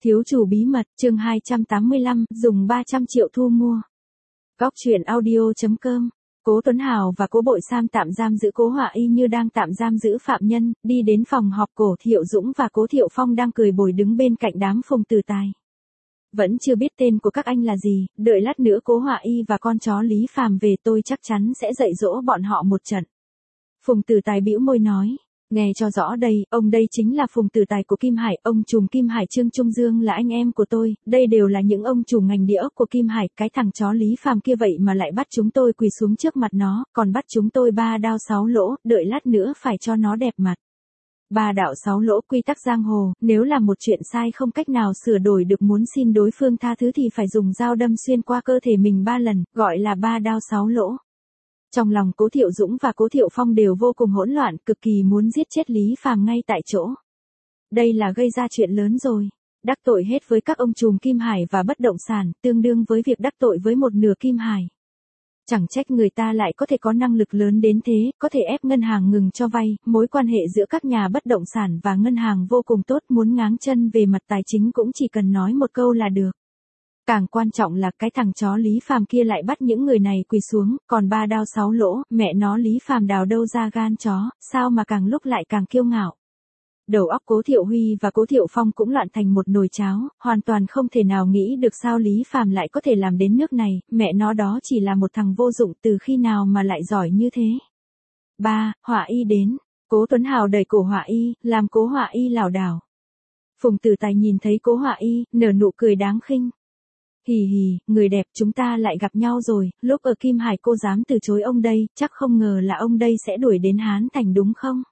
Thiếu chủ bí mật, chương 285, dùng 300 triệu thu mua. Góc truyện audio.com. Cố Tuấn Hào và Cố Bội Sam tạm giam giữ Cố Họa Y như đang tạm giam giữ phạm nhân, đi đến phòng họp Cố Thiệu Dũng và Cố Thiệu Phong đang cười bồi đứng bên cạnh đám Phùng Tử Tài. Vẫn chưa biết tên của các anh là gì, đợi lát nữa Cố Họa Y và con chó Lý Phàm về tôi chắc chắn sẽ dạy dỗ bọn họ một trận. Phùng Tử Tài bĩu môi nói. Nghe cho rõ đây, ông đây chính là Phùng Tử Tài của Kim Hải, ông trùm Kim Hải Trương Trung Dương là anh em của tôi, đây đều là những ông trùm ngành địa ốc của Kim Hải, cái thằng chó Lý Phàm kia vậy mà lại bắt chúng tôi quỳ xuống trước mặt nó, còn bắt chúng tôi 3 đao 6 lỗ, đợi lát nữa phải cho nó đẹp mặt. 3 đạo 6 lỗ quy tắc giang hồ, nếu là một chuyện sai không cách nào sửa đổi được muốn xin đối phương tha thứ thì phải dùng dao đâm xuyên qua cơ thể mình 3 lần, gọi là 3 đao 6 lỗ. Trong lòng Cố Thiệu Dũng và Cố Thiệu Phong đều vô cùng hỗn loạn, cực kỳ muốn giết chết Lý Phàm ngay tại chỗ. Đây là gây ra chuyện lớn rồi. Đắc tội hết với các ông trùm Kim Hải và bất động sản, tương đương với việc đắc tội với một nửa Kim Hải. Chẳng trách người ta lại có thể có năng lực lớn đến thế, có thể ép ngân hàng ngừng cho vay, mối quan hệ giữa các nhà bất động sản và ngân hàng vô cùng tốt, muốn ngáng chân về mặt tài chính cũng chỉ cần nói một câu là được. Càng quan trọng là cái thằng chó Lý Phàm kia lại bắt những người này quỳ xuống, còn 3 đao 6 lỗ, mẹ nó Lý Phàm đào đâu ra gan chó, sao mà càng lúc lại càng kiêu ngạo. Đầu óc Cố Thiệu Huy và Cố Thiệu Phong cũng loạn thành một nồi cháo, hoàn toàn không thể nào nghĩ được sao Lý Phàm lại có thể làm đến nước này, mẹ nó đó chỉ là một thằng vô dụng từ khi nào mà lại giỏi như thế. Họa Y đến, Cố Tuấn Hào đẩy cổ Họa Y, làm Cố Họa Y lảo đảo. Phùng Tử Tài nhìn thấy Cố Họa Y, nở nụ cười đáng khinh. Hì hì, người đẹp chúng ta lại gặp nhau rồi, lúc ở Kim Hải cô dám từ chối ông đây, chắc không ngờ là ông đây sẽ đuổi đến Hán Thành đúng không?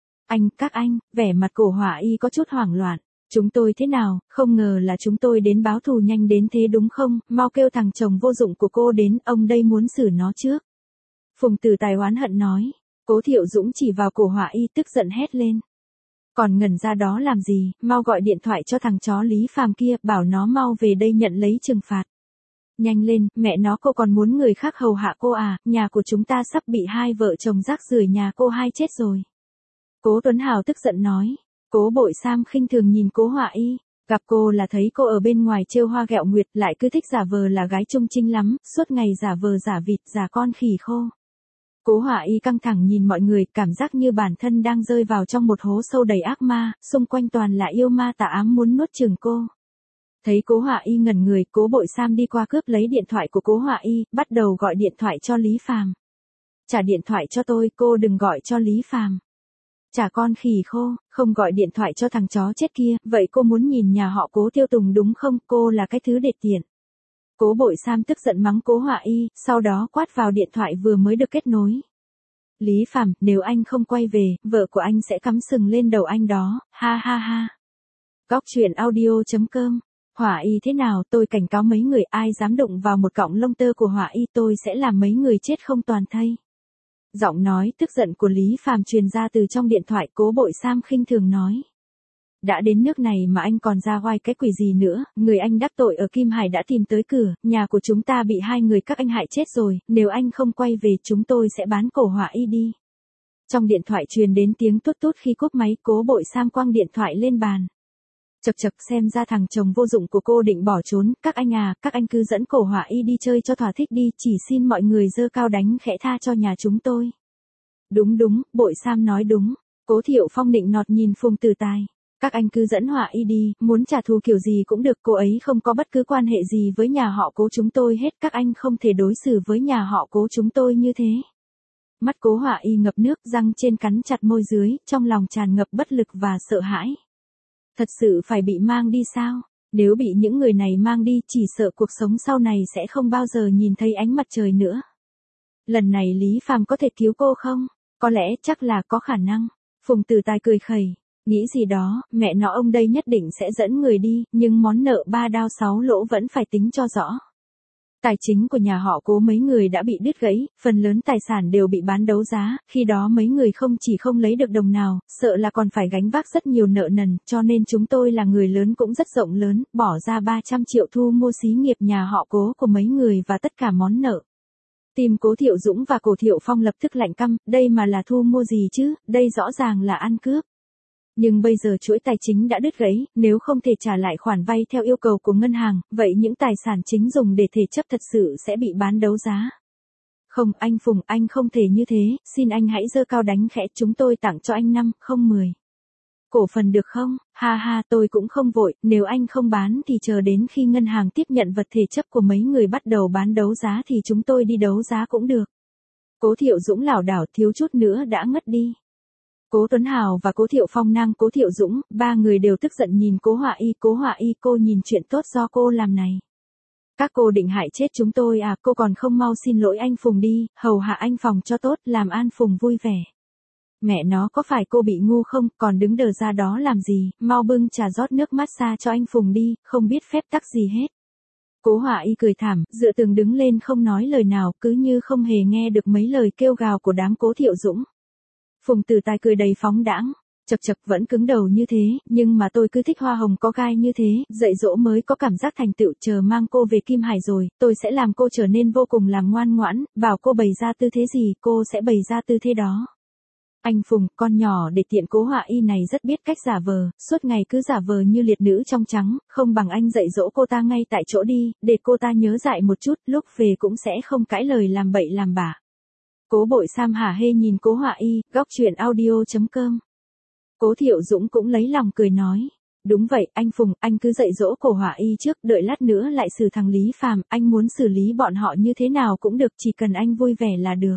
Các anh, vẻ mặt cổ Họa Y có chút hoảng loạn. Chúng tôi thế nào, không ngờ là chúng tôi đến báo thù nhanh đến thế đúng không, mau kêu thằng chồng vô dụng của cô đến, ông đây muốn xử nó trước. Phùng Tử Tài oán hận nói, Cố Thiệu Dũng chỉ vào cổ Họa Y tức giận hét lên. Còn ngẩn ra đó làm gì, mau gọi điện thoại cho thằng chó Lý Phàm kia, bảo nó mau về đây nhận lấy trừng phạt. Nhanh lên, mẹ nó cô còn muốn người khác hầu hạ cô à, nhà của chúng ta sắp bị hai vợ chồng rác rưởi nhà cô hai chết rồi. Cố Tuấn Hào tức giận nói, Cố Bội Sam khinh thường nhìn Cố Họa Y, gặp cô là thấy cô ở bên ngoài trêu hoa ghẹo nguyệt lại cứ thích giả vờ là gái trung trinh lắm, suốt ngày giả vờ giả vịt giả con khỉ khô. Cố Họa Y căng thẳng nhìn mọi người, cảm giác như bản thân đang rơi vào trong một hố sâu đầy ác ma, xung quanh toàn là yêu ma tà ám muốn nuốt chửng cô. Thấy Cố Họa Y ngẩn người, Cố Bội Sam đi qua cướp lấy điện thoại của Cố Họa Y, bắt đầu gọi điện thoại cho Lý Phàm. Trả điện thoại cho tôi, cô đừng gọi cho Lý Phàm. Trả con khỉ khô, không gọi điện thoại cho thằng chó chết kia, vậy cô muốn nhìn nhà họ Cố Tiêu Tùng đúng không, cô là cái thứ đệt tiện. Cố Bội Sam tức giận mắng Cố Họa Y, sau đó quát vào điện thoại vừa mới được kết nối. Lý Phàm, nếu anh không quay về, vợ của anh sẽ cắm sừng lên đầu anh đó, ha ha ha. Góc truyện audio.com. Họa Y thế nào, tôi cảnh cáo mấy người ai dám đụng vào một cọng lông tơ của Họa Y tôi sẽ làm mấy người chết không toàn thây. Giọng nói tức giận của Lý Phàm truyền ra từ trong điện thoại. Cố Bội Sam khinh thường nói. Đã đến nước này mà anh còn ra oai cái quỷ gì nữa, người anh đắc tội ở Kim Hải đã tìm tới cửa, nhà của chúng ta bị hai người các anh hại chết rồi, nếu anh không quay về chúng tôi sẽ bán cổ Họa Y đi. Trong điện thoại truyền đến tiếng tút tút khi cúp máy. Cố Bội Sam quăng điện thoại lên bàn. Chậc chậc, xem ra thằng chồng vô dụng của cô định bỏ trốn, các anh à, các anh cứ dẫn cổ Họa Y đi chơi cho thỏa thích đi, chỉ xin mọi người giơ cao đánh khẽ tha cho nhà chúng tôi. Đúng, Bội Sam nói đúng. Cố Thiệu Phong nịnh nọt nhìn Phùng Tử Tài. Các anh cứ dẫn Họa Y đi, muốn trả thù kiểu gì cũng được, cô ấy không có bất cứ quan hệ gì với nhà họ Cố chúng tôi hết, các anh không thể đối xử với nhà họ Cố chúng tôi như thế. Mắt Cố Họa Y ngập nước, răng trên cắn chặt môi dưới, trong lòng tràn ngập bất lực và sợ hãi. Thật sự phải bị mang đi sao? Nếu bị những người này mang đi chỉ sợ cuộc sống sau này sẽ không bao giờ nhìn thấy ánh mặt trời nữa. Lần này Lý Phàm có thể cứu cô không? Có lẽ chắc là có khả năng. Phùng Tử Tài cười khẩy. Nghĩ gì đó, mẹ nó ông đây nhất định sẽ dẫn người đi, nhưng món nợ 3 đao 6 lỗ vẫn phải tính cho rõ. Tài chính của nhà họ Cố mấy người đã bị đứt gãy, phần lớn tài sản đều bị bán đấu giá, khi đó mấy người không chỉ không lấy được đồng nào, sợ là còn phải gánh vác rất nhiều nợ nần, cho nên chúng tôi là người lớn cũng rất rộng lớn, bỏ ra 300 triệu thu mua xí nghiệp nhà họ Cố của mấy người và tất cả món nợ. Tim Cố Thiệu Dũng và Cố Thiệu Phong lập tức lạnh căm, đây mà là thu mua gì chứ, đây rõ ràng là ăn cướp. Nhưng bây giờ chuỗi tài chính đã đứt gãy, nếu không thể trả lại khoản vay theo yêu cầu của ngân hàng, vậy những tài sản chính dùng để thể chấp thật sự sẽ bị bán đấu giá. Không, anh Phùng, anh không thể như thế, xin anh hãy giơ cao đánh khẽ, chúng tôi tặng cho anh 5, không 10 cổ phần được không? Ha ha, tôi cũng không vội, nếu anh không bán thì chờ đến khi ngân hàng tiếp nhận vật thể chấp của mấy người bắt đầu bán đấu giá thì chúng tôi đi đấu giá cũng được. Cố Thiệu Dũng lảo đảo thiếu chút nữa đã ngất đi. Cố Tuấn Hào và Cố Thiệu Phong nang Cố Thiệu Dũng, ba người đều tức giận nhìn Cố Họa Y, cô nhìn chuyện tốt do cô làm này. Các cô định hại chết chúng tôi à, cô còn không mau xin lỗi anh Phùng đi, hầu hạ anh Phòng cho tốt, làm an Phùng vui vẻ. Mẹ nó, có phải cô bị ngu không, còn đứng đờ ra đó làm gì, mau bưng trà rót nước massage cho anh Phùng đi, không biết phép tắc gì hết. Cố Họa Y cười thảm, dựa tường đứng lên không nói lời nào, cứ như không hề nghe được mấy lời kêu gào của đám Cố Thiệu Dũng. Phùng Tử Tài cười đầy phóng đãng, chật chật vẫn cứng đầu như thế, nhưng mà tôi cứ thích hoa hồng có gai như thế, dạy dỗ mới có cảm giác thành tựu, chờ mang cô về Kim Hải rồi, tôi sẽ làm cô trở nên vô cùng làm ngoan ngoãn, bảo cô bày ra tư thế gì, cô sẽ bày ra tư thế đó. Anh Phùng, con nhỏ để tiện Cố Họa Y này rất biết cách giả vờ, suốt ngày cứ giả vờ như liệt nữ trong trắng, không bằng anh dạy dỗ cô ta ngay tại chỗ đi, để cô ta nhớ dại một chút, lúc về cũng sẽ không cãi lời làm bậy làm bạ. Cố Bội Sam hả hê nhìn Cố Họa Y, góc truyện audio.com. Cố Thiệu Dũng cũng lấy lòng cười nói. Đúng vậy, anh Phùng, anh cứ dạy dỗ Cố Họa Y trước, đợi lát nữa lại xử thằng Lý Phàm, anh muốn xử lý bọn họ như thế nào cũng được, chỉ cần anh vui vẻ là được.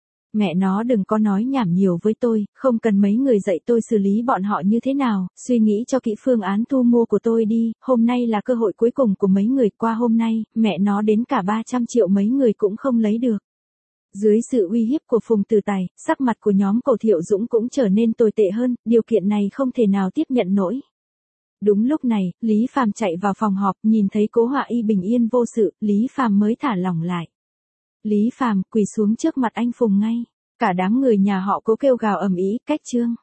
Mẹ nó đừng có nói nhảm nhiều với tôi, không cần mấy người dạy tôi xử lý bọn họ như thế nào, suy nghĩ cho kỹ phương án thu mua của tôi đi, hôm nay là cơ hội cuối cùng của mấy người, qua hôm nay, mẹ nó đến cả 300 triệu mấy người cũng không lấy được. Dưới sự uy hiếp của Phùng Tử Tài, sắc mặt của nhóm Cố Thiệu Dũng cũng trở nên tồi tệ hơn, điều kiện này không thể nào tiếp nhận nổi. Đúng lúc này, Lý Phàm chạy vào phòng họp, nhìn thấy Cố Họa Y bình yên vô sự, Lý Phàm mới thả lỏng lại. Lý Phàm quỳ xuống trước mặt anh Phùng ngay. Cả đám người nhà họ Cố kêu gào ầm ĩ, cách trương.